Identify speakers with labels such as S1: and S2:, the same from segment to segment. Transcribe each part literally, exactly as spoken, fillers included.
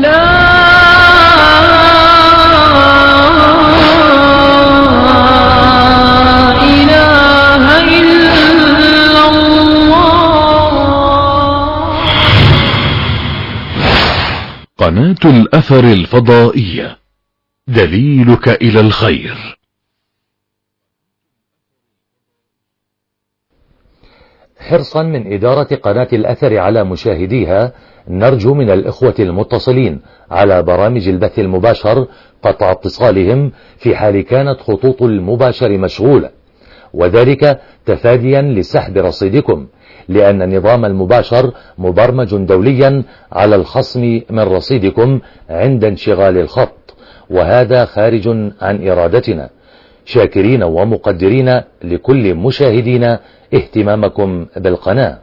S1: لا إله إلا الله.
S2: قناة الأثر الفضائية، دليلك إلى الخير.
S3: حرصا من إدارة قناة الأثر على مشاهديها، نرجو من الإخوة المتصلين على برامج البث المباشر قطع اتصالهم في حال كانت خطوط المباشر مشغولة، وذلك تفاديا لسحب رصيدكم، لأن نظام المباشر مبرمج دوليا على الخصم من رصيدكم عند انشغال الخط، وهذا خارج عن إرادتنا. شاكرين ومقدرين لكل مشاهدينا اهتمامكم بالقناة.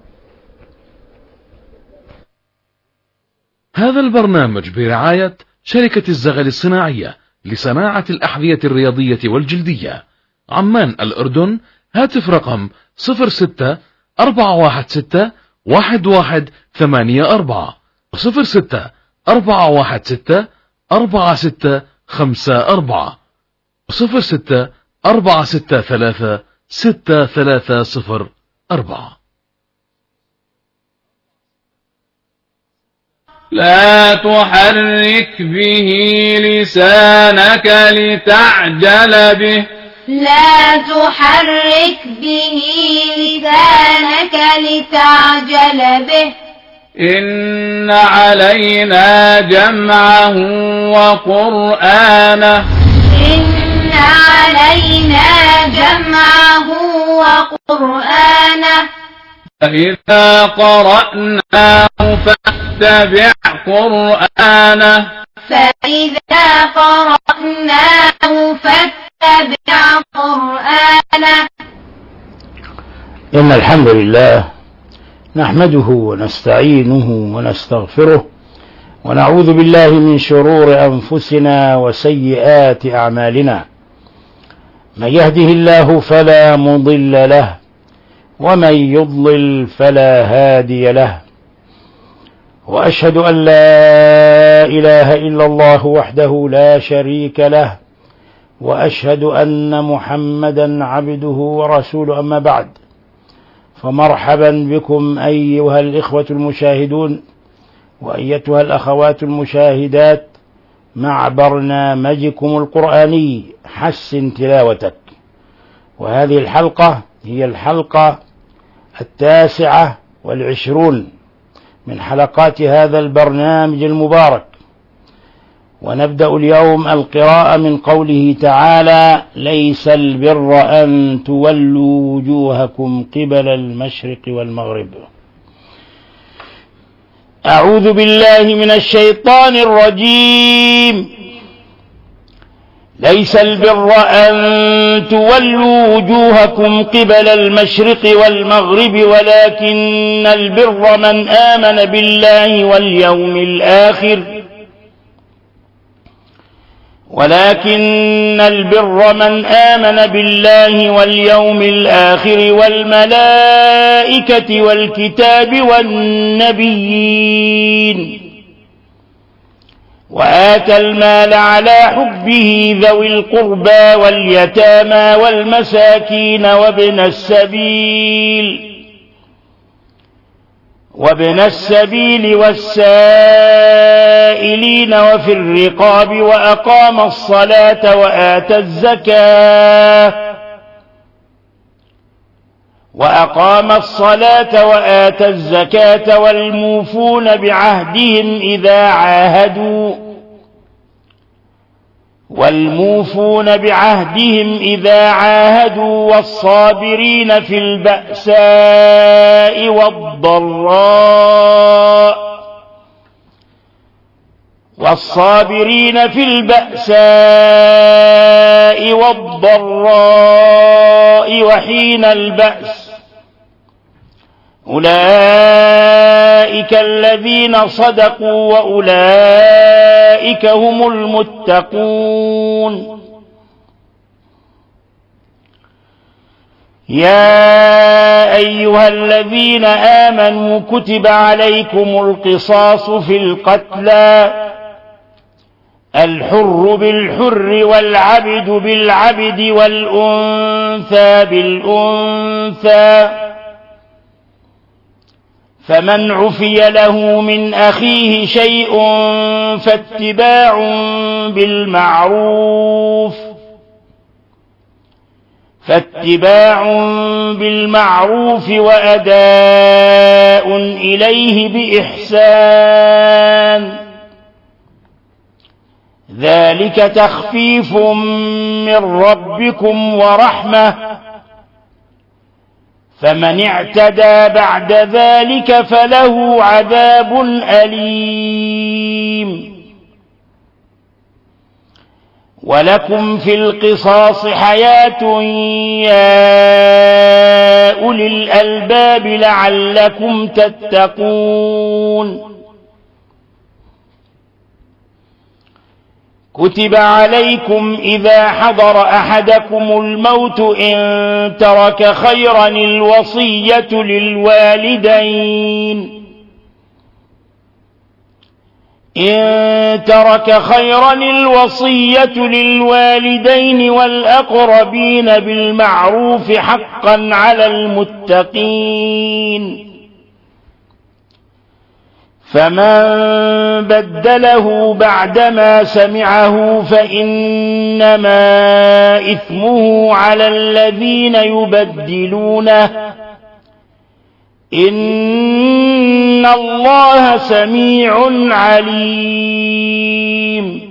S2: هذا البرنامج برعاية شركة الزغل الصناعية لصناعة الأحذية الرياضية والجلدية، عمان الأردن. هاتف رقم صفر ستة أربعة واحد ستة واحد واحد ثمانية أربعة صفر ستة أربعة واحد ستة أربعة ستة خمسة أربعة صفر ستة أربعة ستة ثلاثة ستة ثلاثة صفر أربعة.
S4: لا تحرك به لسانك لتعجل به
S5: لا تحرك به لسانك لتعجل به
S4: إن علينا جمعه وقرآنه
S5: إن علينا جمعه وقرآنه
S4: فإذا قرأناه فاتبع قرآنه
S5: فإذا قرأناه فاتبع قرآنه.
S6: إن الحمد لله نحمده ونستعينه ونستغفره، ونعوذ بالله من شرور أنفسنا وسيئات أعمالنا. من يهده الله فلا مضل له، ومن يضلل فلا هادي له. وأشهد أن لا إله إلا الله وحده لا شريك له، وأشهد أن محمدا عبده ورسوله. أما بعد، فمرحبا بكم أيها الإخوة المشاهدون وأيتها الأخوات المشاهدات مع برنامجكم القرآني حسن تلاوتك. وهذه الحلقة هي الحلقة التاسعة والعشرون من حلقات هذا البرنامج المبارك، ونبدأ اليوم القراءة من قوله تعالى: ليس البر أن تولوا وجوهكم قبل المشرق والمغرب. أعوذ بالله من الشيطان الرجيم. ليس البر أن تولوا وجوهكم قبل المشرق والمغرب، ولكن البر من آمن بالله واليوم الآخر ولكن البر من آمن بالله واليوم الآخر والملائكة والكتاب والنبيين، وآتى المال على حبه ذوي القربى واليتامى والمساكين وابن السبيل وابن السبيل والسائلين وفي الرقاب، وأقام الصلاة وآتى الزكاة وأقام الصلاة وآتى الزكاة والموفون بعهدهم إذا عاهدوا والموفون بعهدهم إذا عاهدوا والصابرين في البأساء والضراء والصابرين في البأساء والضراء وحين البأس، أولئك الذين صدقوا وأولئك هم المتقون. يا أيها الذين آمنوا كتب عليكم القصاص في القتلى الحر بالحر والعبد بالعبد والأنثى بالأنثى، فمن عفي له من أخيه شيء فاتباع بالمعروف فاتباع بالمعروف وأداء إليه بإحسان، ذلك تخفيف من ربكم ورحمة، فمن اعتدى بعد ذلك فله عذاب أليم. ولكم في القصاص حياة يا أولي الألباب لعلكم تتقون. كتب عليكم إذا حضر أحدكم الموت إن ترك خيرا الوصية للوالدين إن ترك خيرا الوصية للوالدين والأقربين بالمعروف حقا على المتقين، فمن بدله بعدما سمعه فإنما إثمه على الذين يبدلونه، إن الله سميع عليم.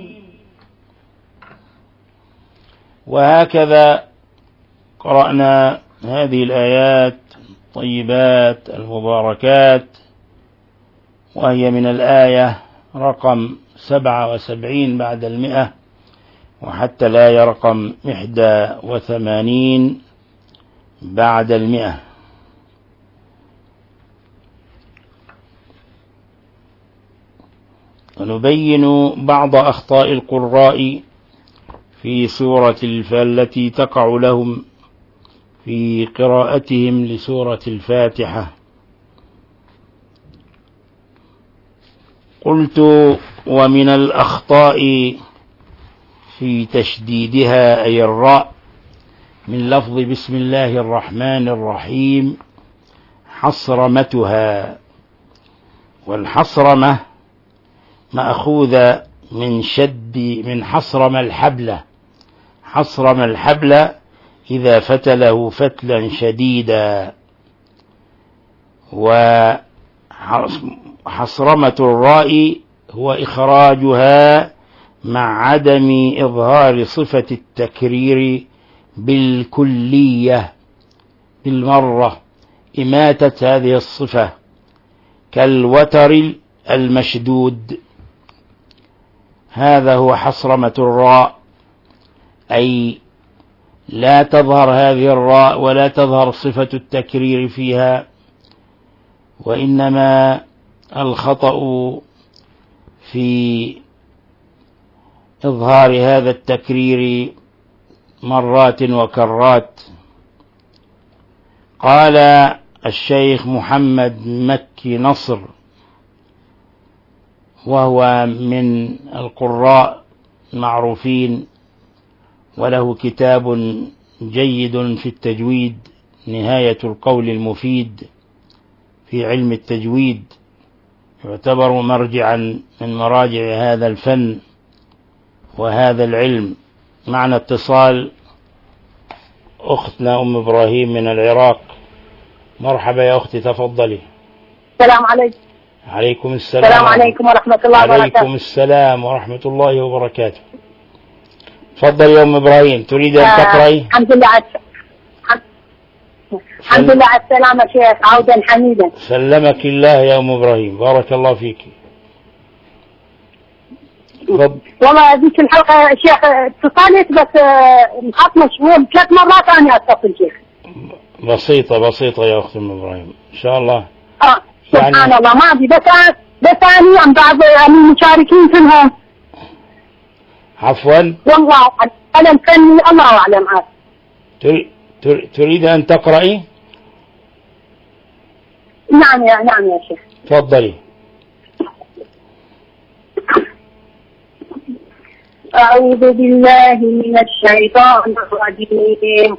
S6: وهكذا قرأنا هذه الآيات الطيبات المباركات، وهي من الآية رقم سبعة وسبعين بعد المئة وحتى الآية رقم إحدى وثمانين بعد المئة. ونبين بعض أخطاء القراء في سورة التي تقع لهم في قراءتهم لسورة الفاتحة. قلت: ومن الأخطاء في تشديدها أي الراء من لفظ بسم الله الرحمن الرحيم حصرمتها، والحصرمة مأخوذة من شد من حصرم الحبل، حصرم الحبل إذا فتله فتلا شديدا. وحصرمة الراء هو إخراجها مع عدم إظهار صفة التكرير بالكلية بالمرة، إماتة هذه الصفة كالوتر المشدود. هذا هو حصرمة الراء، أي لا تظهر هذه الراء ولا تظهر صفة التكرير فيها، وإنما الخطأ في إظهار هذا التكرير مرات وكرات. قال الشيخ محمد مكي نصر، وهو من القراء المعروفين وله كتاب جيد في التجويد، نهاية القول المفيد في علم التجويد، يعتبر مرجعا من مراجع هذا الفن وهذا العلم. معنا اتصال أختنا أم إبراهيم من العراق. مرحبا يا أختي، تفضلي.
S7: السلام عليكم.
S6: عليكم السلام.
S7: السلام عليكم ورحمة الله وبركاته.
S6: عليكم السلام ورحمة الله وبركاته. تفضلي يا أم إبراهيم، تريد أن تقرأي؟
S7: الحمد لله على الحمد لله على السلامة شيخ، عودا حميدا.
S6: سلمك الله يا أم إبراهيم، بارك الله فيك.
S7: والله ذيك الحلقة شيخ اتصلت بس محط مشغول ثلاث مرات أنا أتصل شيخ.
S6: بسيطة بسيطة يا أخت أم إبراهيم، إن شاء الله.
S7: آه سبحان يعني الله، ما أدري بس بس أنا عن بعض المشاركين فيهم.
S6: عفوا.
S7: والله أنا الفني الله أعلم عاد.
S6: تريد أن تقرأي؟
S7: نعم يا نعم يا شيخ.
S6: تفضلي.
S7: أعوذ بالله من الشيطان الرجيم.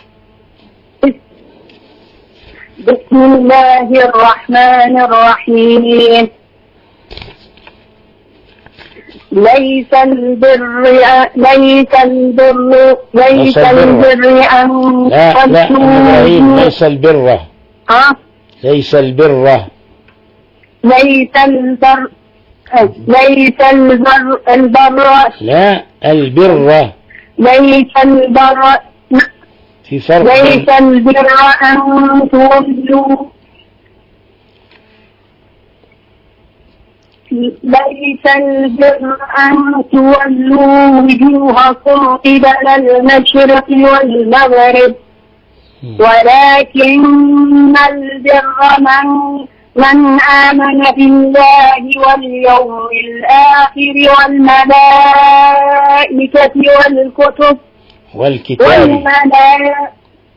S7: بسم الله الرحمن الرحيم. ليس البر ليس البر ليس البر أن
S6: لا لا إبراهيم ليس البر
S7: ها
S6: ليس البر
S7: ليس البر ليس البر البر
S6: لا البر
S7: ليس البر
S6: في فرق
S7: ليس البر أن تولوا ليس البر أن تولوا وجوهكم قبل المشرق والمغرب ولكن البر من من آمن بالله واليوم الآخر والملائكة والكتب
S6: والكتاب
S7: والملائكة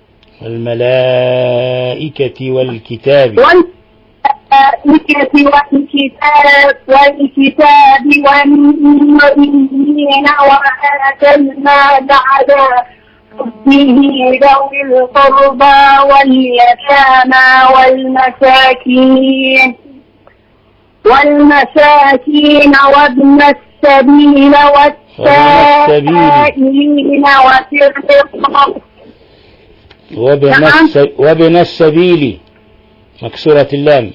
S6: والملائكة والكتاب
S7: والملائكة والكتاب والكتاب والنبيين وآتى المال على حبه ذوي القربى واليتامى والمساكين والمساكين وابن السبيل والسائلين وفي الرقاب
S6: وابن الس- وابن السبيل مكسورة اللام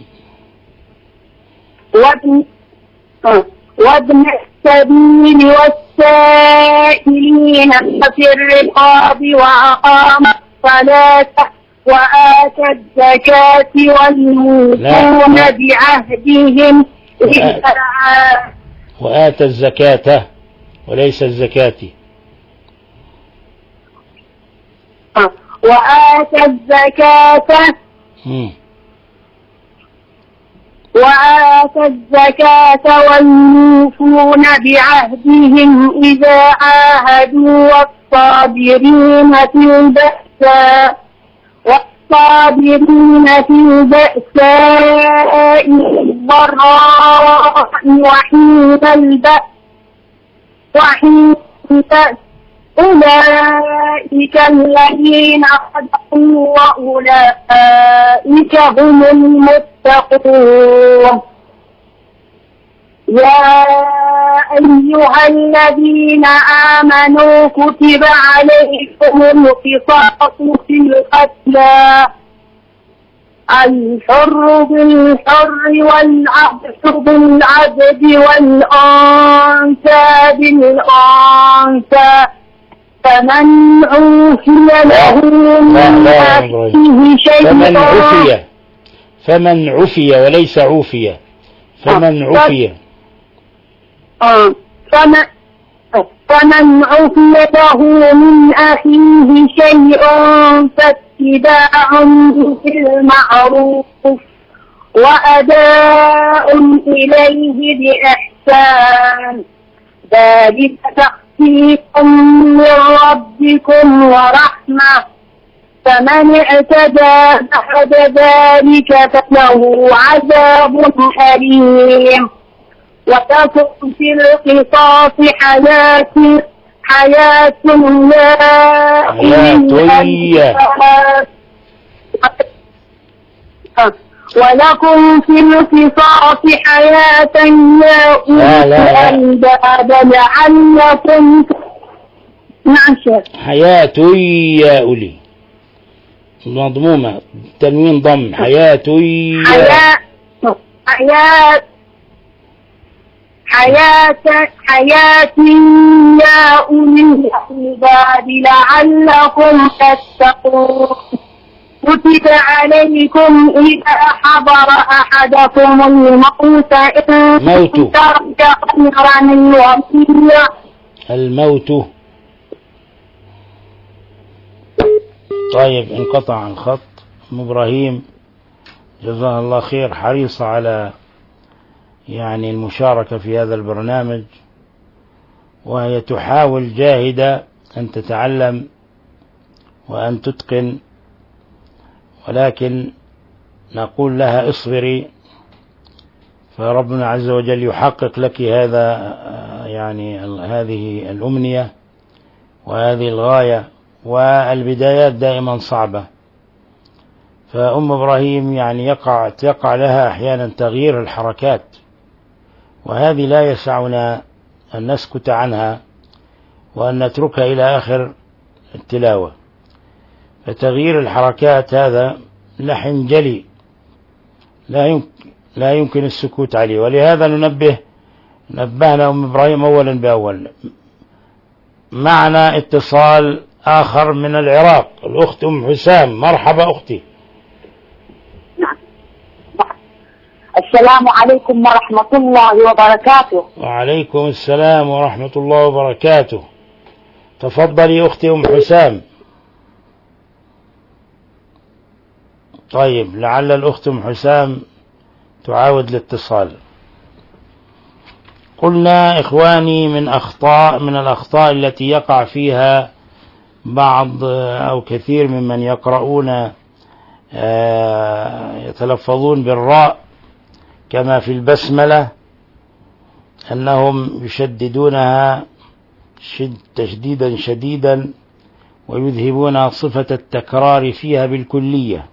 S7: وابن وابن السبيل والسائلين وفي الرقاب وأقام الصلاة وآتى الزكاة والموفون بعهدهم إذا عاهدوا
S6: وآتى الزكاة وليس الزكاة
S7: وآتى الزكاة
S6: مم.
S7: وآتى الزكاة والموفون بعهدهم إذا عاهدوا والصابرين في البأساء والصابرين في البأساء والضراء وحين البأس وحين البأس أولئك الذين صدقوا وأولئك هم المتقون. يا أيها الذين آمنوا كتب عليكم القصاص في القتلى الحر بالحر والعبد بالعبد والأنثى بالأنثى فمن عوفي له من أخيه شيء
S6: فمن عفي فمن عفي وليس عوفي فمن عفي
S7: آه. فمن فمن عفي له من أخيه شيء فاتباع بالمعروف وأداء إليه بإحسان ذلك تخفيف من ربكم ورحمة فمن اعتدى بعد ذلك فله عذاب أليم. وتكن في القصاص حياة حياة لا ولكم في القصاص حياة يا أولي الألباب لعلكم نعشر
S6: حياة يا أولي مضمومة تنوين ضم حياة
S7: حياة حياة حياة حياة يا أولي الألباب لعلكم تتقون. كتب عليكم إذا حضر أحدكم الموت إن
S6: موت
S7: ترك خيرا الوصية
S6: الموت. طيب انقطع الخط. أم إبراهيم جزاها الله خير حريصة على يعني المشاركة في هذا البرنامج وهي تحاول جاهدة أن تتعلم وأن تتقن ولكن نقول لها اصبري فربنا عز وجل يحقق لك هذا يعني هذه الأمنية وهذه الغاية، والبدايات دائما صعبة. فأم إبراهيم يعني يقع يقع لها أحيانا تغيير الحركات، وهذه لا يسعنا أن نسكت عنها وأن نتركها إلى آخر التلاوة. فتغيير الحركات هذا لحن جلي لا يمكن لا يمكن السكوت عليه، ولهذا ننبه نبهنا أم إبراهيم أولا بأول. معنا اتصال آخر من العراق، الأخت أم حسام. مرحبا أختي.
S7: نعم. السلام عليكم ورحمة الله وبركاته.
S6: وعليكم السلام ورحمة الله وبركاته. تفضلي أختي أم حسام. طيب، لعل الأخت أم حسام تعاود الاتصال. قلنا إخواني من أخطاء من الأخطاء التي يقع فيها بعض أو كثير ممن يقرؤون يتلفظون بالراء كما في البسملة، أنهم يشددونها تشديدا شديدا ويذهبون صفة التكرار فيها بالكلية.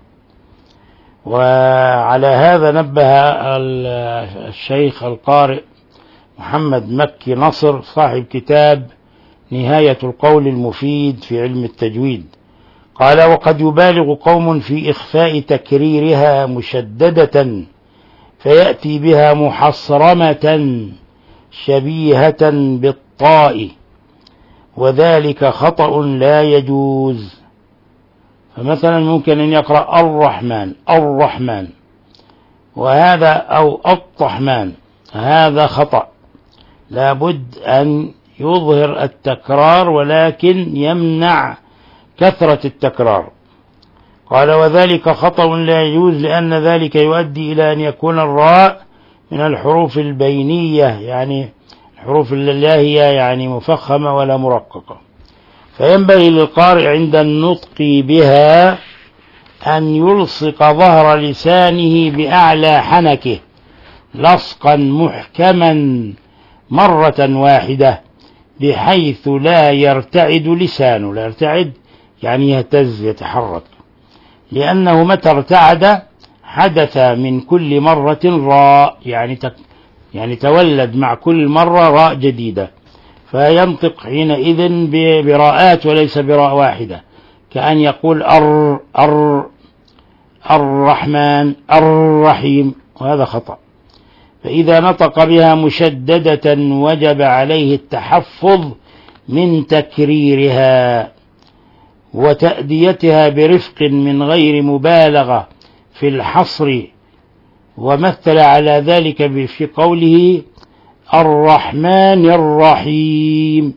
S6: وعلى هذا نبه الشيخ القارئ محمد مكي نصر صاحب كتاب نهاية القول المفيد في علم التجويد. قال: وقد يبالغ قوم في إخفاء تكريرها مشددة فيأتي بها محصرمة شبيهة بالطاء، وذلك خطأ لا يجوز. فمثلا ممكن أن يقرأ الرحمن الرحمن وهذا أو الطحمان، هذا خطأ، لابد أن يظهر التكرار ولكن يمنع كثرة التكرار. قال: وذلك خطأ لا يجوز لأن ذلك يؤدي إلى أن يكون الراء من الحروف البينية، يعني الحروف لا هي يعني مفخمة ولا مرققة. فينبغي للقارئ عند النطق بها أن يلصق ظهر لسانه بأعلى حنكه لصقا محكما مرة واحدة بحيث لا يرتعد لسانه. لا يرتعد يعني يهتز يتحرك، لأنه متى ارتعد حدث من كل مرة راء، يعني تك يعني تولد مع كل مرة راء جديدة، فينطق حينئذ براءات وليس براء واحدة، كأن يقول أر أر الرحمن الرحيم، وهذا خطأ. فإذا نطق بها مشددة وجب عليه التحفظ من تكريرها وتأديتها برفق من غير مبالغة في الحصر. ومثل على ذلك في قوله الرحمن الرحيم: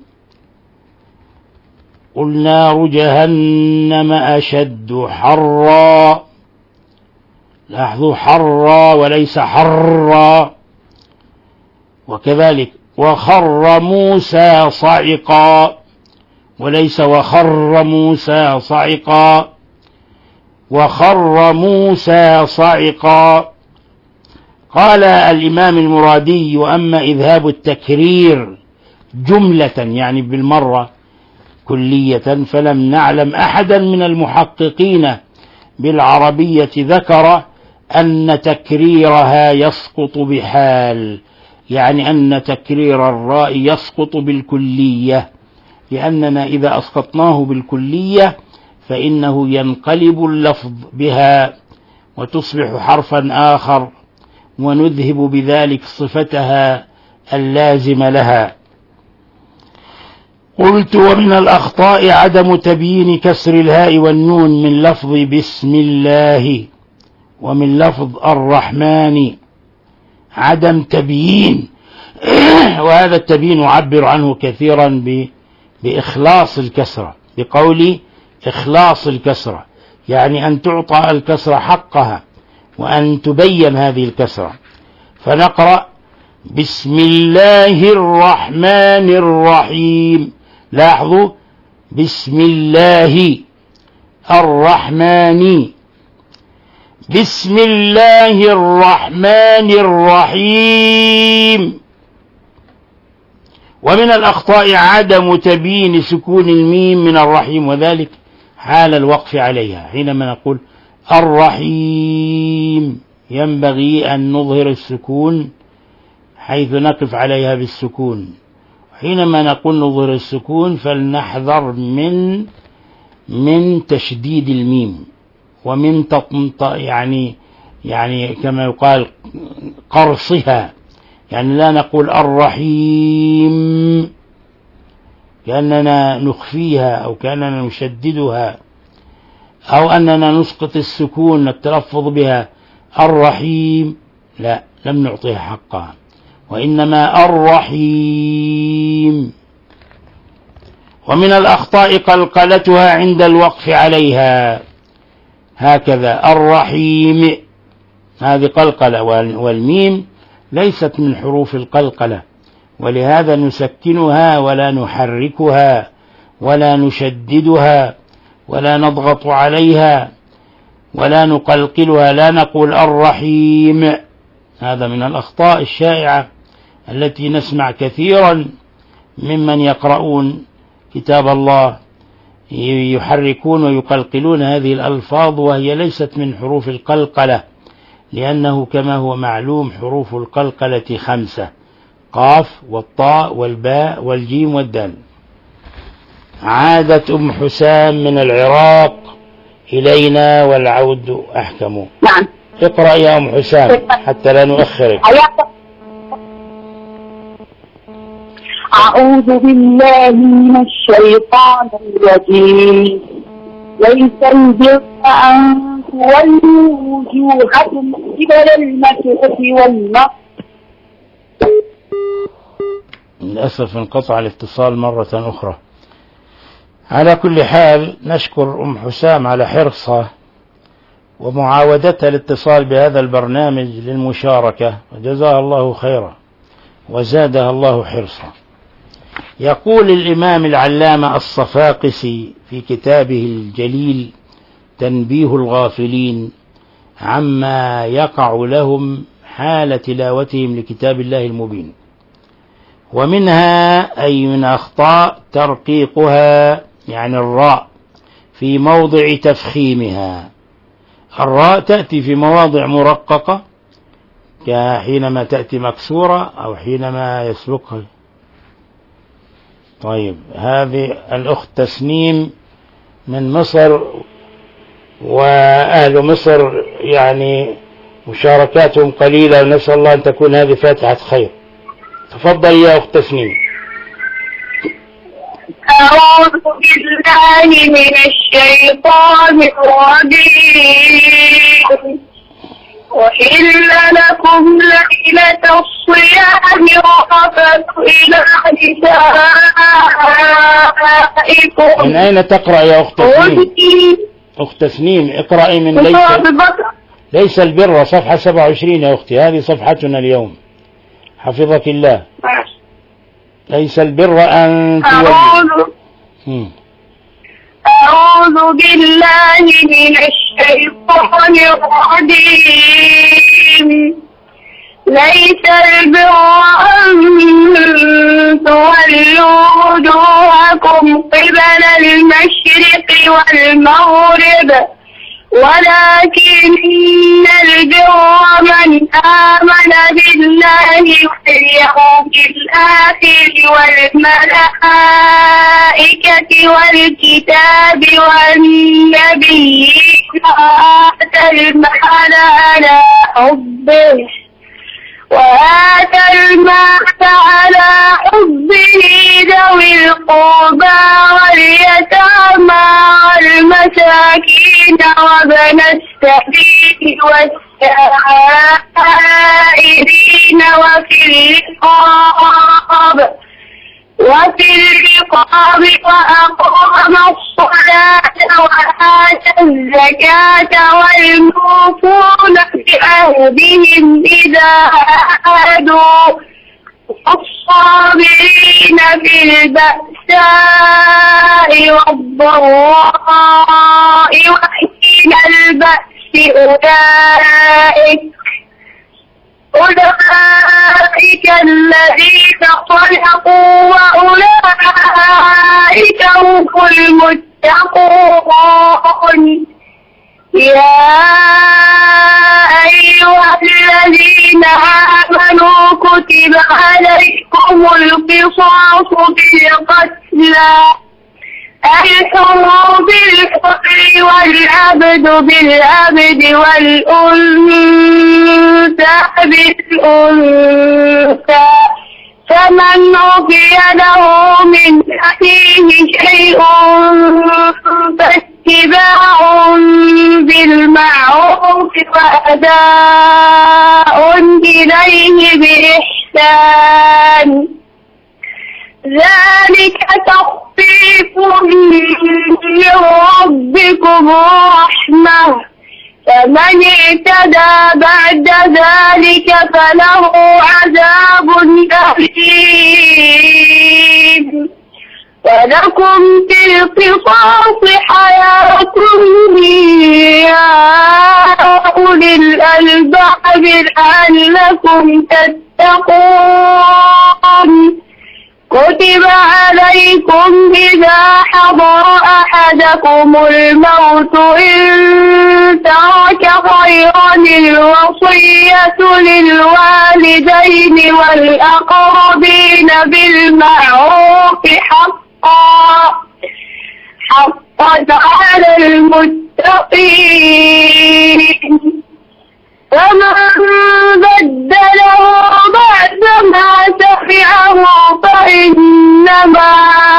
S6: قل نار جهنم أشد حرا. لاحظوا حرا وليس حرا. وكذلك وخر موسى صعقا وليس وخر موسى صعقا، وخر موسى صعقا. قال الإمام المرادي: وأما إذهاب التكرير جملة يعني بالمرة كلية فلم نعلم أحدا من المحققين بالعربية ذكر أن تكريرها يسقط بحال، يعني أن تكرير الراء يسقط بالكلية، لأننا إذا أسقطناه بالكلية فإنه ينقلب اللفظ بها وتصبح حرفا آخر، ونذهب بذلك صفتها اللازمة لها. قلت: ومن الأخطاء عدم تبيين كسر الهاء والنون من لفظ بسم الله ومن لفظ الرحمن، عدم تبيين وهذا التبيين يعبر عنه كثيرا بإخلاص الكسرة، بقول إخلاص الكسرة، يعني أن تعطى الكسرة حقها وأن تبين هذه الكسرة. فنقرأ بسم الله الرحمن الرحيم. لاحظوا بسم الله الرحمن، بسم الله الرحمن الرحيم. ومن الأخطاء عدم تبيين سكون الميم من الرحيم، وذلك حال الوقف عليها. حينما نقول الرحيم ينبغي أن نظهر السكون حيث نقف عليها بالسكون. حينما نقول نظهر السكون فلنحذر من من تشديد الميم ومن تطمط يعني يعني كما يقال قرصها، يعني لا نقول الرحيم كأننا نخفيها أو كأننا نشددها، أو أننا نسقط السكون التلفظ بها الرحيم، لا، لم نعطيها حقها، وإنما الرحيم. ومن الأخطاء قلقلتها عند الوقف عليها، هكذا الرحيم، هذه قلقلة، والميم ليست من حروف القلقلة، ولهذا نسكنها ولا نحركها ولا نشددها ولا نضغط عليها ولا نقلقلها، لا نقول الرحيم. هذا من الأخطاء الشائعة التي نسمع كثيرا ممن يقرؤون كتاب الله يحركون ويقلقلون هذه الألفاظ، وهي ليست من حروف القلقلة، لأنه كما هو معلوم حروف القلقلة خمسة: قاف والطاء والباء والجيم والدال. عادت أم حسام من العراق إلينا والعود أحكم.
S7: نعم.
S6: اقرأ يا أم حسام حتى لا نؤخرك.
S7: أعوذ بالله من الشيطان الرجيم. ليس البر أن تولوا وجوهكم قبل المشرق والمغرب.
S6: للأسف انقطع الاتصال مرة أخرى. على كل حال نشكر أم حسام على حرصها ومعاودتها الاتصال بهذا البرنامج للمشاركة، وجزاها الله خيرا وزادها الله حرصا. يقول الإمام العلامة الصفاقسي في كتابه الجليل تنبيه الغافلين عما يقع لهم حال تلاوتهم لكتاب الله المبين، ومنها أي من أخطاء ترقيقها، يعني الراء في موضع تفخيمها. الراء تأتي في مواضع مرققة كحينما تأتي مكسورة أو حينما يسبقها. طيب، هذه الأخت تسنيم من مصر، وأهل مصر يعني مشاركاتهم قليلة، ونسأل الله أن تكون هذه فاتحة خير. تفضل يا أخت تسنيم.
S5: أعوذ بالله من الشيطان الرجيم. أحل لكم ليلة الصيام الرفث إلى نسائكم.
S6: من أين تقرأ يا أخت تسنيم؟ أخت تسنيم اقرأي من ليس ليس البر، صفحة سبعة وعشرين يا أختي، هذه صفحتنا اليوم، حفظك الله. ليس البر أن تولوا.
S5: أعوذ بالله من الشيطان الرجيم. ليس البر أن تولوا وجوهكم قبل المشرق والمغرب، ولكن البر من آمن بالله واليوم الآخر والملائكة والكتاب والنبيين وآتى المال على حبه وآتى المال على حبه ذوي القربى واليتامى والمساكين وابن السبيل والسائلين وفي الرقاب وفي الرقاب وأقام الصلاة وآتى الزكاة والموفون بعهدهم إذا عاهدوا والصابرين في البأساء والضراء وحين البأس أولئك أولئك الذين صدقوا وأولئك هم المتقون. يا أيها الذين آمنوا كتب عليكم القصاص بالقتلى الحر بالحر والعبد بالعبد والأنثى بالأنثى فمن عفي له من أخيه شيء فاتباع بالمعروف وأداء إليه بإحسان ذلك تخفيف من ربكم ورحمة فمن اعتدى بعد ذلك فله عذاب أليم. ولكم في القصاص حياة يا أولي الألباب لعلكم تتقون. كتب عليكم إذا حضر أحدكم الموت إن ترك خيرا الوصية للوالدين والأقربين بالمعروف حقا حقا على المتقين. فمن بدله بعد ما سمعه فإنما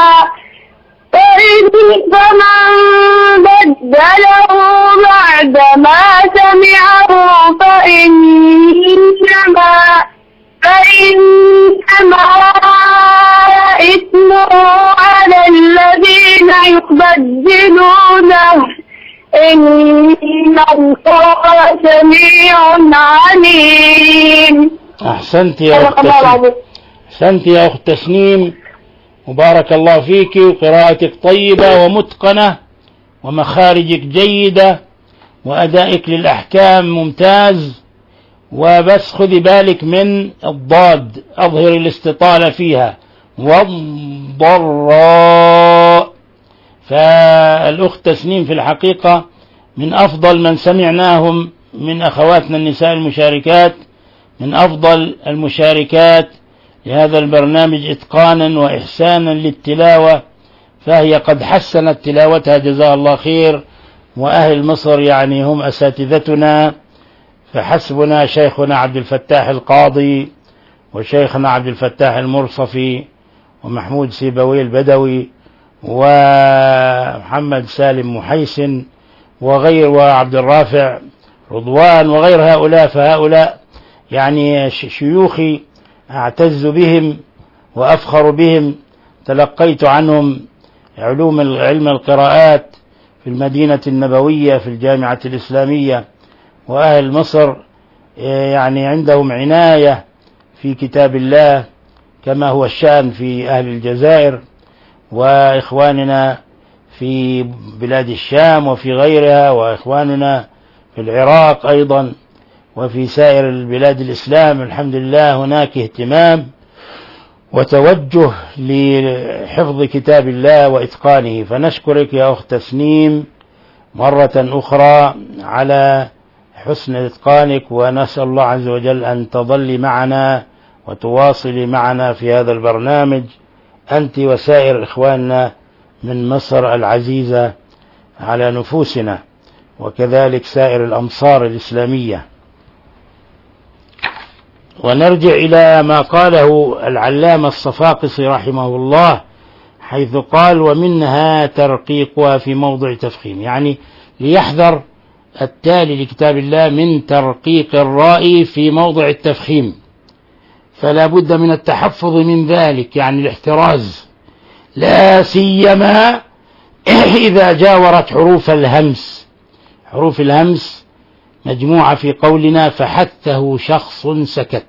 S5: فمن بدله بعد ما سمعه فإنما فإنما إثمه على الذين يبدلونه إن الله سميع عليم.
S6: أحسنت يا أخت تسنيم. أحسنت يا أخت تسنيم، وبارك الله فيك، وقراءتك طيبة ومتقنة ومخارجك جيدة وأدائك للأحكام ممتاز. وبس خذي بالك من الضاد، أظهر الاستطالة فيها، والضراء. فالأخت تسنيم في الحقيقة من أفضل من سمعناهم من أخواتنا النساء المشاركات، من أفضل المشاركات لهذا البرنامج إتقانا وإحسانا للتلاوة، فهي قد حسنت تلاوتها جزاها الله خير. وأهل مصر يعني هم أساتذتنا، فحسبنا شيخنا عبد الفتاح القاضي وشيخنا عبد الفتاح المرصفي ومحمود سيبوي البدوي ومحمد سالم محيسن وغير وعبد الرافع رضوان وغير هؤلاء. فهؤلاء يعني شيوخي أعتز بهم وأفخر بهم. تلقيت عنهم علوم علم القراءات في المدينة النبوية في الجامعة الإسلامية. وأهل مصر يعني عندهم عناية في كتاب الله كما هو الشأن في أهل الجزائر وإخواننا في بلاد الشام وفي غيرها، وإخواننا في العراق أيضا وفي سائر البلاد الإسلام. الحمد لله هناك اهتمام وتوجه لحفظ كتاب الله وإتقانه. فنشكرك يا أخت تسنيم مرة أخرى على حسن إتقانك، ونسأل الله عز وجل أن تظلي معنا وتواصلي معنا في هذا البرنامج أنت وسائر إخواننا من مصر العزيزة على نفوسنا، وكذلك سائر الأمصار الإسلامية. ونرجع إلى ما قاله العلامة الصفاقسي رحمه الله، حيث قال: ومنها ترقيقها في موضع تفخيم، يعني ليحذر التالي لكتاب الله من ترقيق الراء في موضع التفخيم، فلا بد من التحفظ من ذلك، يعني الاحتراز، لا سيما إذا جاورت حروف الهمس. حروف الهمس مجموعة في قولنا فحثه شخص سكت،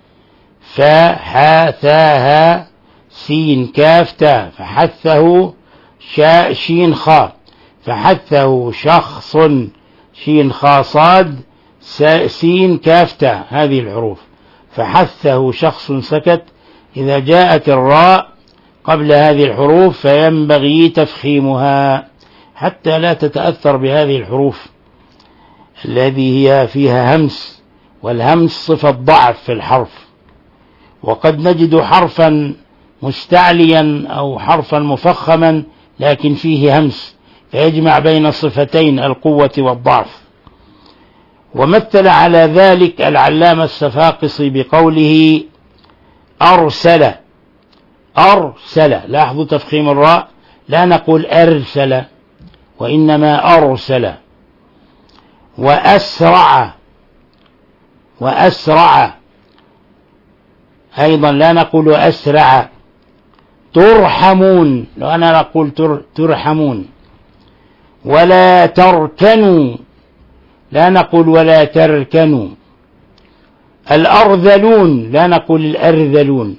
S6: فحثاها سين كاف تاء، فحثه شاء شين خاء، فحثه شخص شين خاء صاد سين كاف تاء. هذه الحروف فحثه شخص سكت: إذا جاءت الراء قبل هذه الحروف فينبغي تفخيمها حتى لا تتأثر بهذه الحروف الذي هي فيها همس، والهمس صفة ضعف في الحرف، وقد نجد حرفا مستعليا أو حرفا مفخما لكن فيه همس، فيجمع بين الصفتين القوة والضعف. ومثل على ذلك العلامة الصفاقسي بقوله أرسل. أرسل، لاحظوا تفخيم الراء، لا نقول أرسل وإنما أرسل. وأسرع، وأسرع أيضا لا نقول أسرع. ترحمون، لو أنا نقول ترحمون. ولا تركنوا، لا نقول ولا تركنوا. الأرذلون، لا نقول الأرذلون.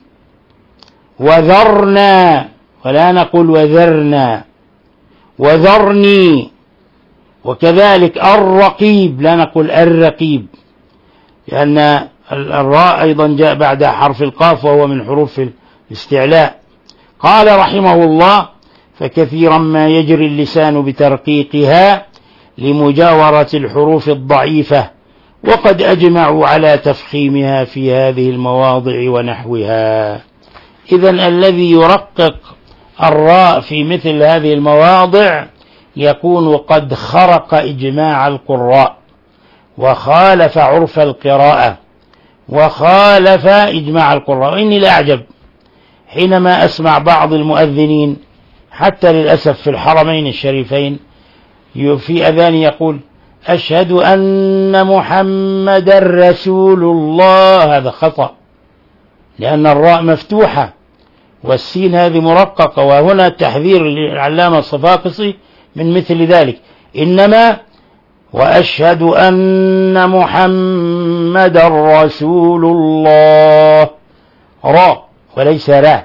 S6: وذرنا، ولا نقول وذرنا. وذرني. وكذلك الرقيب، لا نقول الرقيب، لأن الراء أيضا جاء بعد حرف القاف وهو من حروف الاستعلاء. قال رحمه الله: فكثيرا ما يجري اللسان بترقيقها لمجاورة الحروف الضعيفة، وقد أجمعوا على تفخيمها في هذه المواضع ونحوها. إذن الذي يرقق الراء في مثل هذه المواضع يكون قد خرق إجماع القراء، وخالف عرف القراءة، وخالف إجماع القراء. وإني لأعجب حينما أسمع بعض المؤذنين حتى للأسف في الحرمين الشريفين في أذان يقول: أشهد أن محمد رسول الله. هذا خطأ، لأن الراء مفتوحة والسين هذه مرققة، وهنا تحذير للعلامة الصفاقسي من مثل ذلك. إنما وأشهد أن محمد رسول الله، راء وليس راء.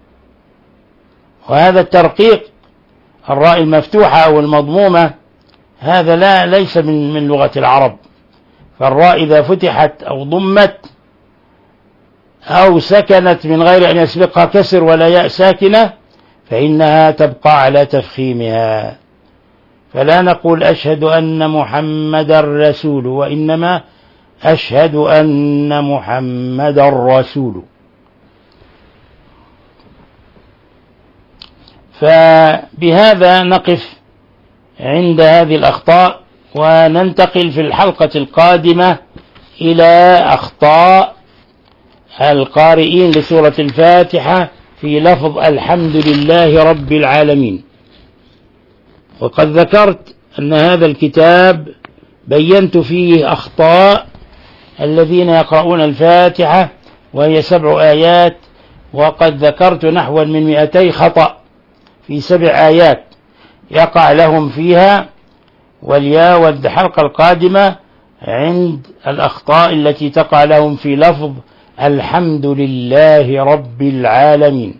S6: وهذا الترقيق الراء المفتوحة أو المضمومة هذا لا ليس من من لغة العرب. فالراء إذا فتحت أو ضمت أو سكنت من غير أن يسبقها كسر ولا ياء ساكنة فإنها تبقى على تفخيمها. فلا نقول أشهد أن محمد رسول، وإنما أشهد أن محمد رسول. فبهذا نقف عند هذه الأخطاء، وننتقل في الحلقة القادمة إلى أخطاء القارئين لسورة الفاتحة في لفظ الحمد لله رب العالمين. وقد ذكرت أن هذا الكتاب بينت فيه أخطاء الذين يقرؤون الفاتحة، وهي سبع آيات، وقد ذكرت نحو من مئتي خطأ في سبع آيات يقع لهم فيها. والياء والحلقة القادمة عند الأخطاء التي تقع لهم في لفظ الحمد لله رب العالمين.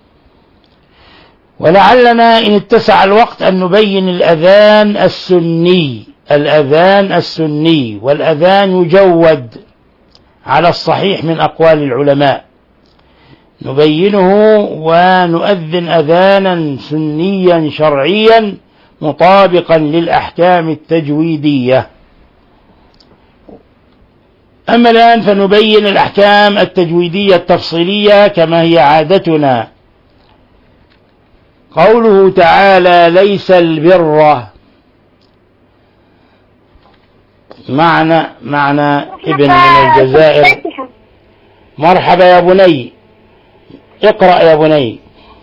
S6: ولعلنا إن اتسع الوقت أن نبين الأذان السني. الأذان السني، والأذان يجود على الصحيح من أقوال العلماء، نبينه ونؤذن أذانا سنيا شرعيا مطابقا للأحكام التجويدية. أما الآن فنبين الأحكام التجويدية التفصيلية كما هي عادتنا. قوله تعالى: ليس البر، معنى معنى ابن من الجزائر. مرحبا يا بني، اقرأ يا بني.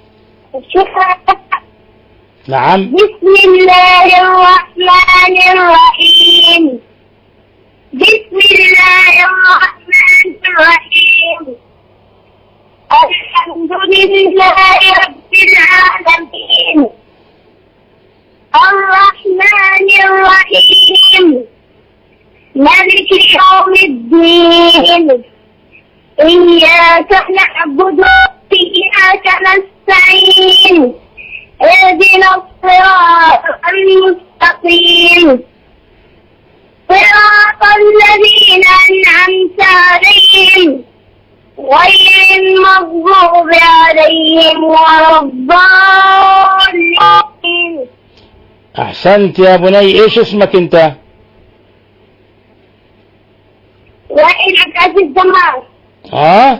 S6: نعم.
S5: بسم الله الرحمن الرحيم. بسم الله الرحمن الرحيم. الحمد لله رب العالمين الرحمن الرحيم مالك يوم الدين إياك نعبد وإياك نستعين اهدنا الصراط المستقيم صراط الذين أنعمت عليهم غير المغضوب عليهم ولا الضالين.
S6: أحسنت يا بني. إيش اسمك أنت؟
S5: وائل عبد العزيز دمار.
S6: ها؟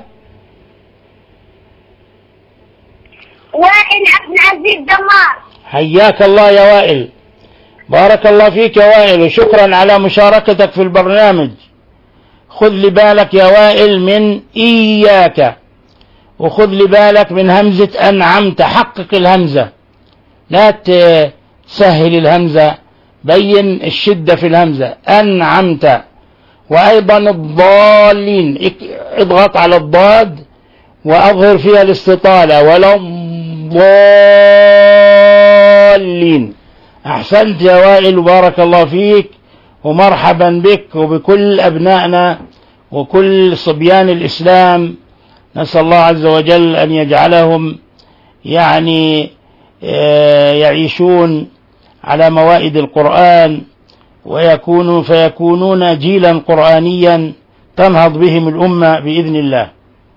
S5: وائل عبد العزيز دمار.
S6: حياك الله يا وائل، بارك الله فيك يا وائل، وشكرا على مشاركتك في البرنامج. خذ لي بالك يا وائل من إياك، وخذ لي بالك من همزة أنعمت. حقق الهمزة، لا تسهل الهمزة، بين الشدة في الهمزة. أنعمت. وأيضا الضالين، اضغط على الضاد وأظهر فيها الاستطالة. ولا الضالين. أحسنت يا وائل وبارك الله فيك، ومرحبا بك وبكل أبنائنا وكل صبيان الإسلام. نسأل الله عز وجل أن يجعلهم يعني يعيشون على موائد القرآن، ويكونوا فيكونون جيلا قرآنيا تنهض بهم الأمة بإذن الله.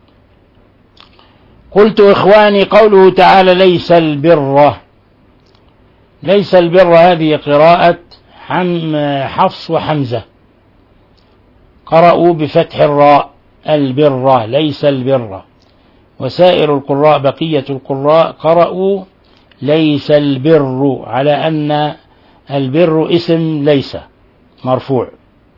S6: قلت إخواني، قوله تعالى ليس البر، ليس البر هذه قراءة حفص وحمزة، قرأوا بفتح الراء البر، ليس البر. وسائر القراء بقية القراء قرأوا ليس البر، على أن البر اسم ليس مرفوع.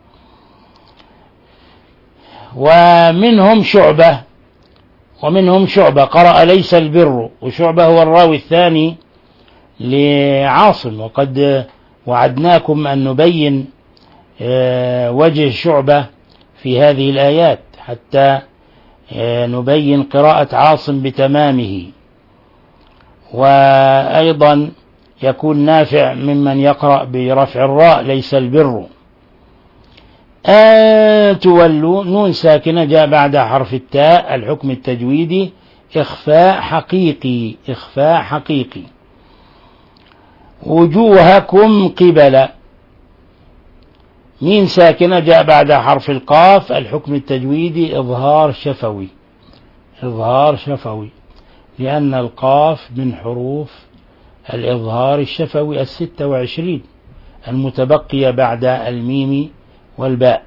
S6: ومنهم شعبة ومنهم شعبة قرأ ليس البر، وشعبة هو الراوي الثاني لعاصم، وقد وعدناكم أن نبين وجه شعبة في هذه الآيات حتى نبين قراءة عاصم بتمامه. وأيضا يكون نافع ممن يقرأ برفع الراء ليس البر. أن تولوا، نون ساكنة جاء بعد حرف التاء، الحكم التجويدي إخفاء حقيقي، إخفاء حقيقي. وجوهكم قبل، مين ساكنة جاء بعد حرف القاف، الحكم التجويدي إظهار شفوي، إظهار شفوي، لأن القاف من حروف الإظهار الشفوي الستة وعشرين المتبقية بعد الميم والباء.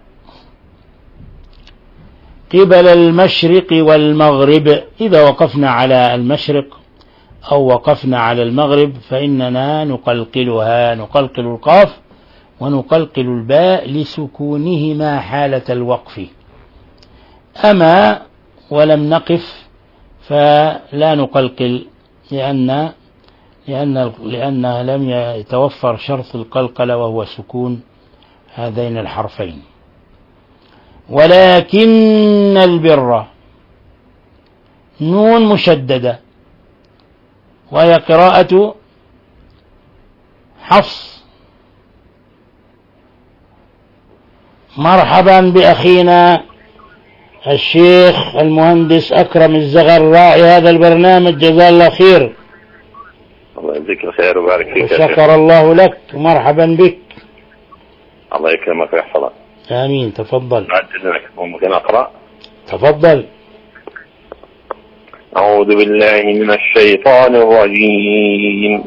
S6: قبل المشرق والمغرب، إذا وقفنا على المشرق أو وقفنا على المغرب فإننا نقلقلها، نقلقل القاف ونقلقل الباء لسكونهما حالة الوقف. أما ولم نقف فلا نقلقل، لأن لأن لأن لم يتوفر شرط القلقلة وهو سكون هذين الحرفين. ولكن البر، نون مشددة، وهي قراءة حفص. مرحبا بأخينا الشيخ المهندس أكرم الزغر راعي هذا البرنامج، جزاه الله خير.
S8: الله يجزيك الخير وبارك فيك.
S6: شكر الله لك، مرحبا بك.
S8: الله يكرمك ويحفظك.
S6: آمين. تفضل.
S8: ممكن أقرأ؟
S6: تفضل.
S8: أعوذ بالله من الشيطان الرجيم.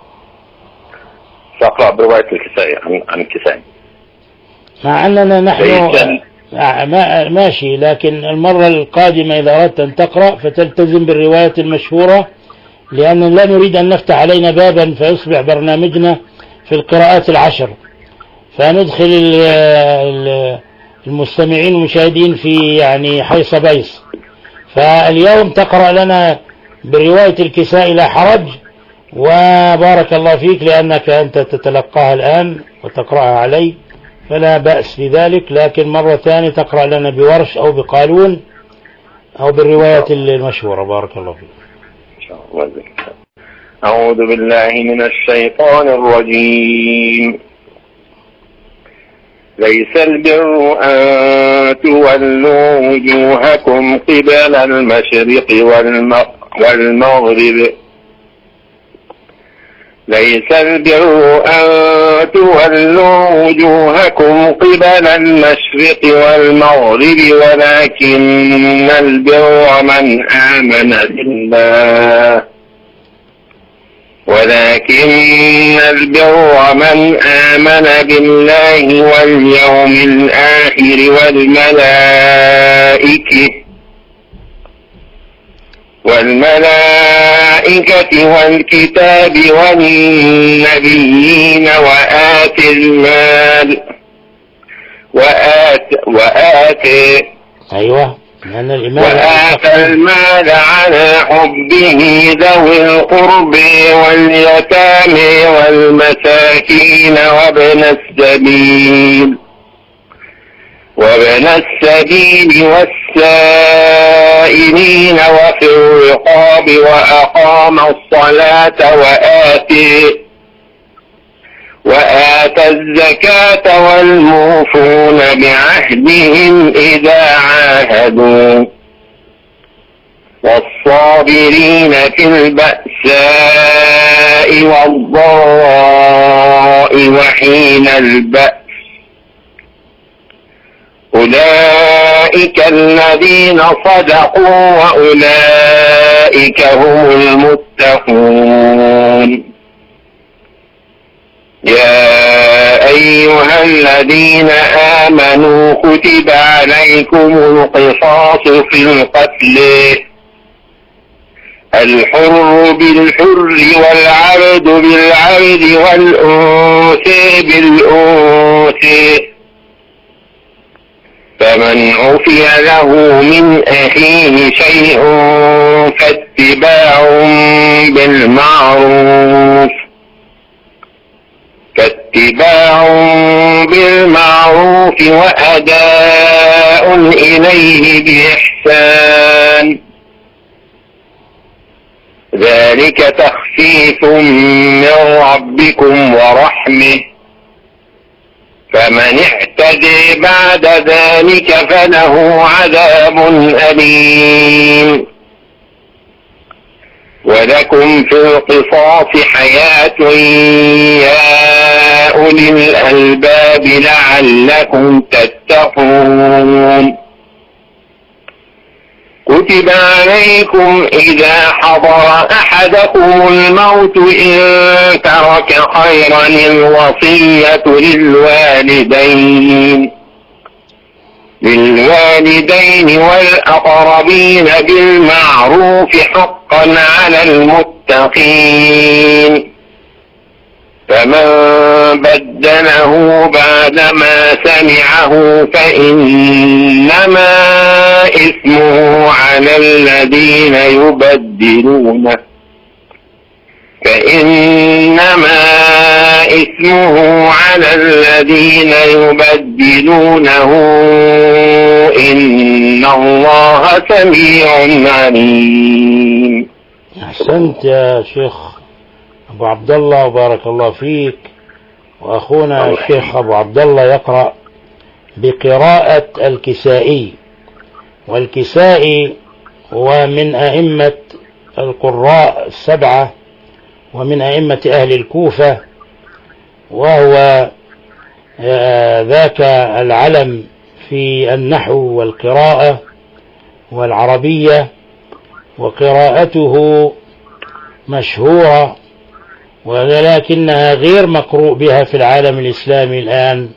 S8: سأقرأ برواية الكسائي عن الكسائي،
S6: مع أننا نحن ماشي، لكن المرة القادمة إذا أردت أن تقرأ فتلتزم بالرواية المشهورة، لأن لا نريد أن نفتح علينا بابا فيصبح برنامجنا في القراءات العشر، فندخل المستمعين والمشاهدين في يعني حيص بيص. فاليوم تقرأ لنا برواية الكسائي لا حرج، وبارك الله فيك لأنك أنت تتلقاها الآن وتقرأها علي، فلا بأس بذلك. لكن مرة ثانية تقرأ لنا بورش أو بقالون أو بالرواية المشهورة. بارك الله فيك.
S8: أعوذ بالله من الشيطان الرجيم. ليس البر أن تولوا وجوهكم قبل المشرق والمغرب ليس البر أن تولوا وجوهكم قبل المشرق والمغرب ولكن البر من آمن بالله ولكن البر من آمن بالله واليوم الآخر والملائكة والملائكة والكتاب والنبيين وآت المال وآت وآت
S6: أيوة لأن الإمام
S8: وآت المال على حبه ذوي القرب واليتامى والمساكين وابن السبيل وابن السبيل والسائلين وفي الرقاب وأقام الصلاة وآتي وآتى الزكاة والموفون بعهدهم إذا عاهدوا والصابرين في البأساء والضراء وحين البأس أولئك الذين صدقوا وأولئك هم المتقون. يا أيها الذين آمنوا كتب عليكم القصاص في القتل الحر بالحر والعبد بالعبد والأنثى بالأنثى فمن عفي له من أخيه شيء فاتباع بالمعروف فاتباع بالمعروف وأداء إليه بإحسان ذلك تخفيف من ربكم ورحمة فمن اعتدي بعد ذلك فله عذاب أليم. ولكم في القصاص حياة يا أولي الألباب لعلكم تتقون. كتب عليكم إذا حضر أحدكم الموت إن ترك خيرا الوصية للوالدين للوالدين والأقربين بالمعروف حقا على المتقين فمن بدله بعدما سمعه فإنما إثمه على الذين يبدلونه فإنما إثمه على الذين يبدلونه إن الله سميع عليم.
S6: أحسنت يا شيخ أبو عبد الله وبارك الله فيك. وأخونا الشيخ أبو عبد الله يقرأ بقراءة الكسائي، والكسائي هو من أئمة القراء السبعة ومن أئمة أهل الكوفة، وهو ذاك العلم في النحو والقراءة والعربية، وقراءته مشهورة ولكنها غير مقروء بها في العالم الإسلامي الآن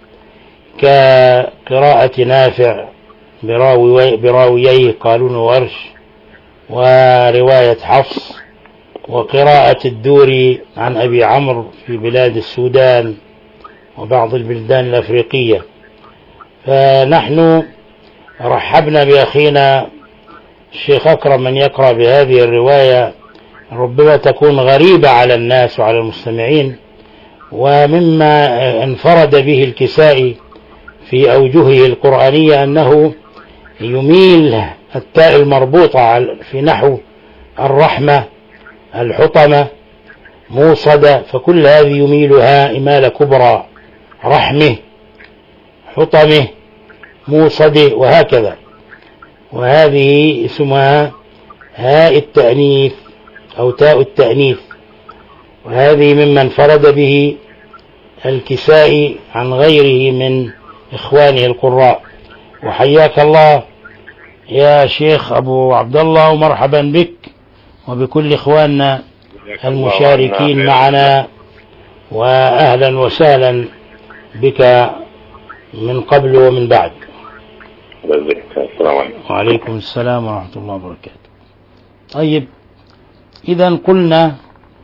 S6: كقراءة نافع براوي براوييه قالون وورش، ورواية حفص، وقراءة الدوري عن أبي عمرو في بلاد السودان وبعض البلدان الأفريقية. فنحن رحبنا بأخينا الشيخ أكرم من يقرأ بهذه الرواية، ربما تكون غريبة على الناس وعلى المستمعين. ومما انفرد به الكسائي في أوجهه القرآنية أنه يميل التاء المربوطة في نحو الرحمة الحطمة موصدة، فكل هذه يميلها إمالة كبرى، رحمه حطمه موصده وهكذا. وهذه اسمها هاء التأنيث أو تاء التأنيث، وهذه مما انفرد به الكسائي عن غيره من إخوانه القراء. وحياك الله يا شيخ أبو عبد الله، ومرحبا بك وبكل إخواننا المشاركين معنا، وأهلا وسهلا بك من قبل ومن بعد.
S8: السلام عليكم.
S6: وعليكم السلام ورحمة الله وبركاته. طيب، إذا قلنا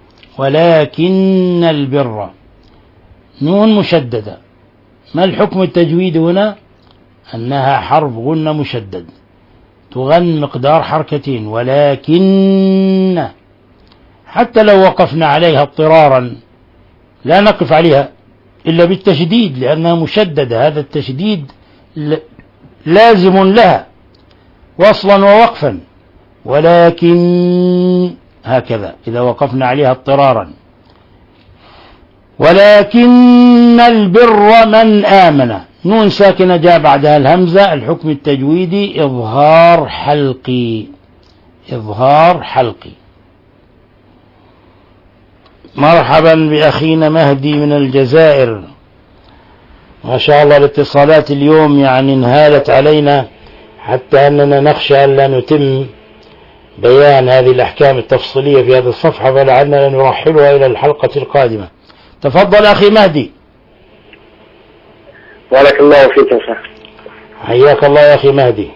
S6: ولكن البر نون مشددة. ما الحكم التجويد هنا؟ أنها حرف غنة مشدد تغن مقدار حركتين، ولكن حتى لو وقفنا عليها اضطرارا لا نقف عليها إلا بالتشديد، لأنها مشددة. هذا التشديد لازم لها وصلا ووقفا، ولكن هكذا إذا وقفنا عليها اضطرارا. ولكن البر من آمن، نون ساكنة جاء بعدها الهمزة. الحكم التجويدي إظهار حلقي، إظهار حلقي. مرحبا بأخينا مهدي من الجزائر. ما شاء الله الاتصالات اليوم يعني انهالت علينا حتى أننا نخشى أن لا نتم بيان هذه الأحكام التفصيلية في هذه الصفحة، فلعلنا نرحلها إلى الحلقة القادمة. تفضل أخي مهدي.
S8: بارك الله فيك يا شيخ.
S6: حياك الله يا أخي مهدي.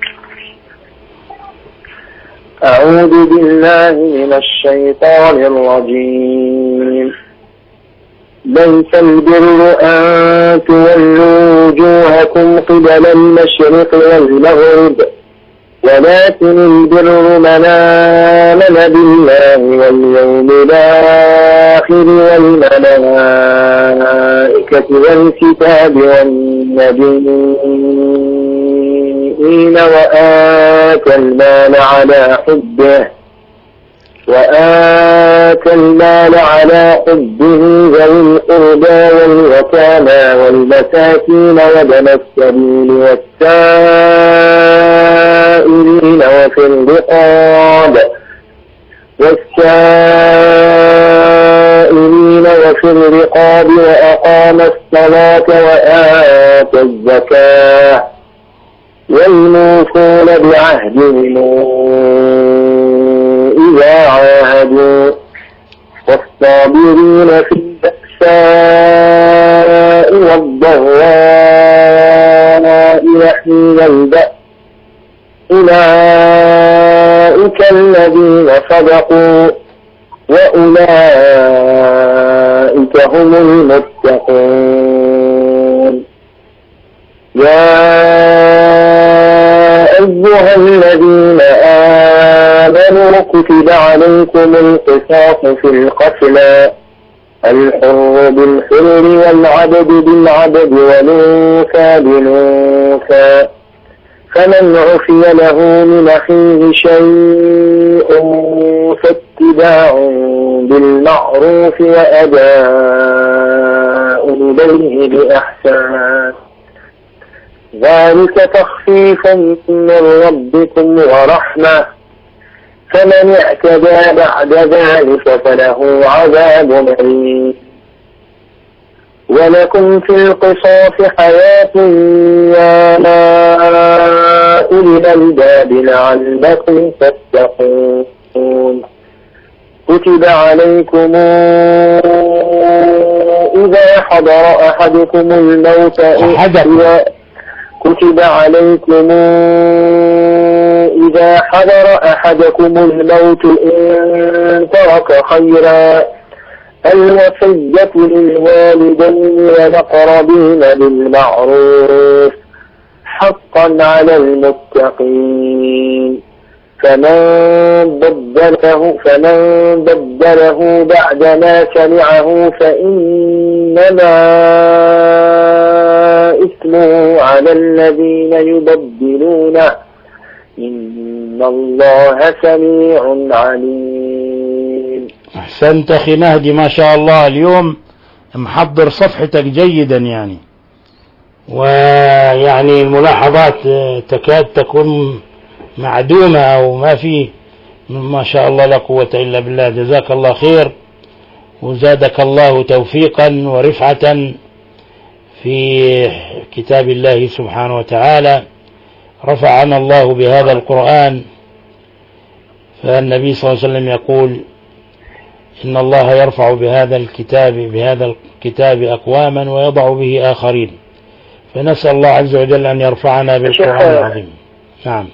S8: أعوذ بالله من الشيطان الرجيم. ليس البر أن تولوا وجوهكم قبل المشرق والمغرب، ولكن البر من آمن بالله واليوم الآخر والملائكة والكتاب والنبيين وآتى المال على حبه وآتى المال على حبه ذوي القربى واليتامى والمساكين وابن السبيل والسائلين وفي الرقاب والسائلين وفي الرقاب وأقام الصلاة وآتى الزكاة والموفون بعهدهم إذا عاهدوا والصابرين في البأساء والضراء وحين البأس أولئك الذين صدقوا وأولئك هم المتقون. يا أيها الذين آمنوا كتب عليكم القصاص في القتلى، الحر بالحر والعبد بالعبد والأنثى بالأنثى، فمن عفي له من أخيه شيء فاتباع بالمعروف وأداء إليه بإحسان، ذلك تخفيف من ربكم ورحمة، فمن اعتدى بعد ذلك فله عذاب أليم. ولكم في القصاص حياة يا أولي الألباب لعلكم تتقون. كتب عليكم إذا حضر أحدكم الموت كتب عليكم إذا حضر أحدكم الموت إن ترك خيرا الوصية للوالدين والأقربين بالمعروف حقا على المتقين، فمن بدله فمن بدله بعدما سمعه فإنما إثمه على الذين يبدلونه، إن الله سميع عليم.
S6: أحسنت أخي مهدي، ما شاء الله اليوم محضر صفحتك جيدا يعني، ويعني الملاحظات تكاد تكون معدومة أو ما في، ما شاء الله لا قوة إلا بالله. جزاك الله خير، وزادك الله توفيقا ورفعة في كتاب الله سبحانه وتعالى. رفعنا الله بهذا القرآن، فالنبي صلى الله عليه وسلم يقول إن الله يرفع بهذا الكتاب بهذا الكتاب أقواما ويضع به آخرين، فنسأل الله عز وجل أن يرفعنا بالقرآن العظيم. نعم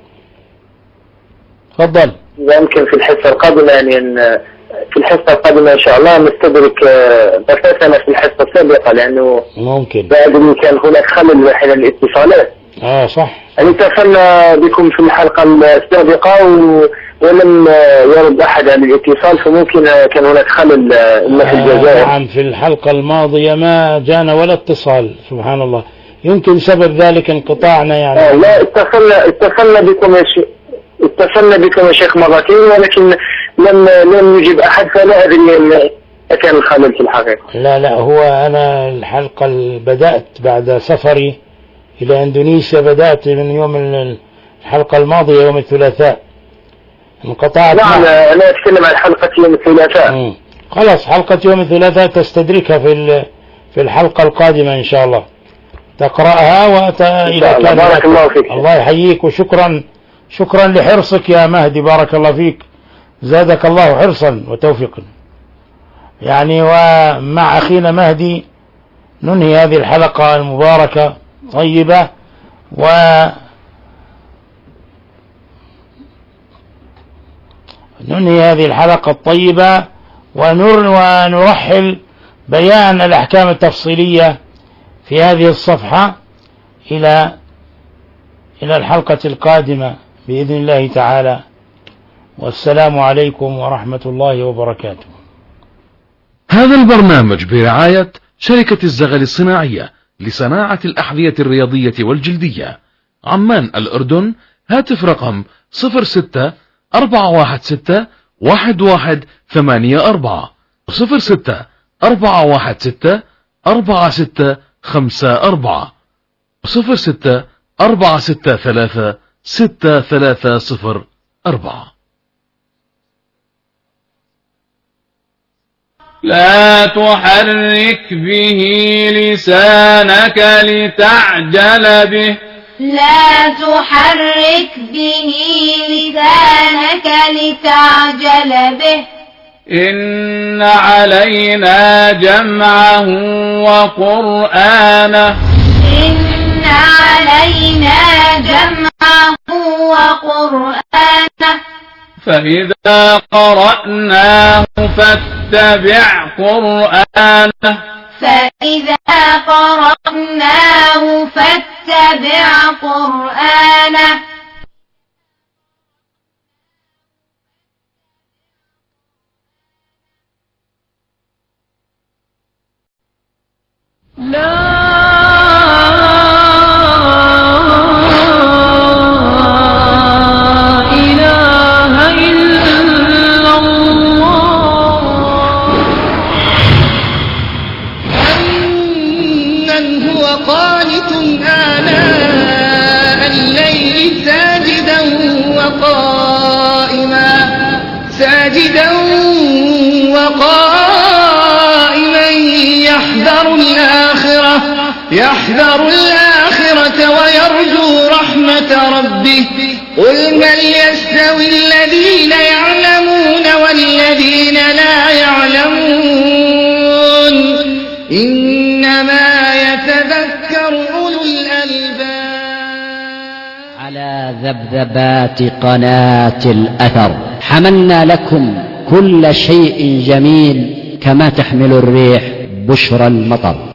S6: تفضل.
S8: يمكن في الحصة القادمة يعني إن في الحصة القادمة إن شاء الله نستدرك بساتنا في الحصة السابقة، لأنه
S6: ممكن
S8: بعد أن كان هناك خلل بين الاتصالات.
S6: آه صح.
S8: يعني اتصلنا بكم في الحلقة السابقة و... ولم يرد أحد عن الاتصال، فممكن كان هناك خلل إما في الجزائر.
S6: نعم في الحلقة الماضية ما جانا ولا اتصال، سبحان الله. يمكن سبب ذلك انقطاعنا يعني.
S8: آه لا اتصلنا اتصلنا بكم يا شيخ اتصلنا بكم يا شيخ مرتين، ولكن لم لم يجب أحد، فلا أدري أن كان الخلل في الحقيقة.
S6: لا لا هو أنا الحلقة بدأت بعد سفري إلى إندونيسيا، بدأت من يوم الحلقة الماضية يوم الثلاثاء، انقطعت.
S8: لا أنا أنا أتكلم عن حلقة يوم الثلاثاء.
S6: مم. خلاص حلقة يوم الثلاثاء تستدركها في في الحلقة القادمة إن شاء الله، تقرأها وت... إلى كان
S8: بارك الله فيك.
S6: الله يحييك، وشكرا شكرا لحرصك يا مهدي، بارك الله فيك، زادك الله حرصا وتوفيقا. يعني ومع أخينا مهدي ننهي هذه الحلقة المباركة طيبة، و ننهي هذه الحلقة الطيبة ونر ونرحل بيان الأحكام التفصيلية في هذه الصفحة إلى إلى الحلقة القادمة بإذن الله تعالى. والسلام عليكم ورحمة الله وبركاته.
S2: هذا البرنامج برعاية شركة الزغل الصناعية لصناعة الأحذية الرياضية والجلدية، عمان الأردن. هاتف رقم صفر ستة أربعة واحد ستة واحد واحد ثمانية أربعة صفر ستة أربعة واحد ستة أربعة ستة خمسة أربعة صفر ستة أربعة ستة ثلاثة ستة ثلاثة صفر أربعة.
S4: لا تحرك به لسانك لتعجل به
S9: لا تحرك به لسانك لتعجل به
S4: إن علينا جمعه وقرآنه
S9: إن علينا جمعه وقرآنه
S4: فإذا قرأناه فاتبع قرآنه
S9: فإذا قرأناه فاتبع قرآنه
S1: لا
S10: ساجدا وقائما يحذر الآخرة يحذر الآخرة ويرجو رحمة ربه قل من يستوي الذين يعلمون والذين لا يعلمون إنما يتذكر أولو الألباب.
S11: على ذبذبات قناة الأثر حملنا لكم كل شيء جميل كما تحمل الريح بشرى المطر.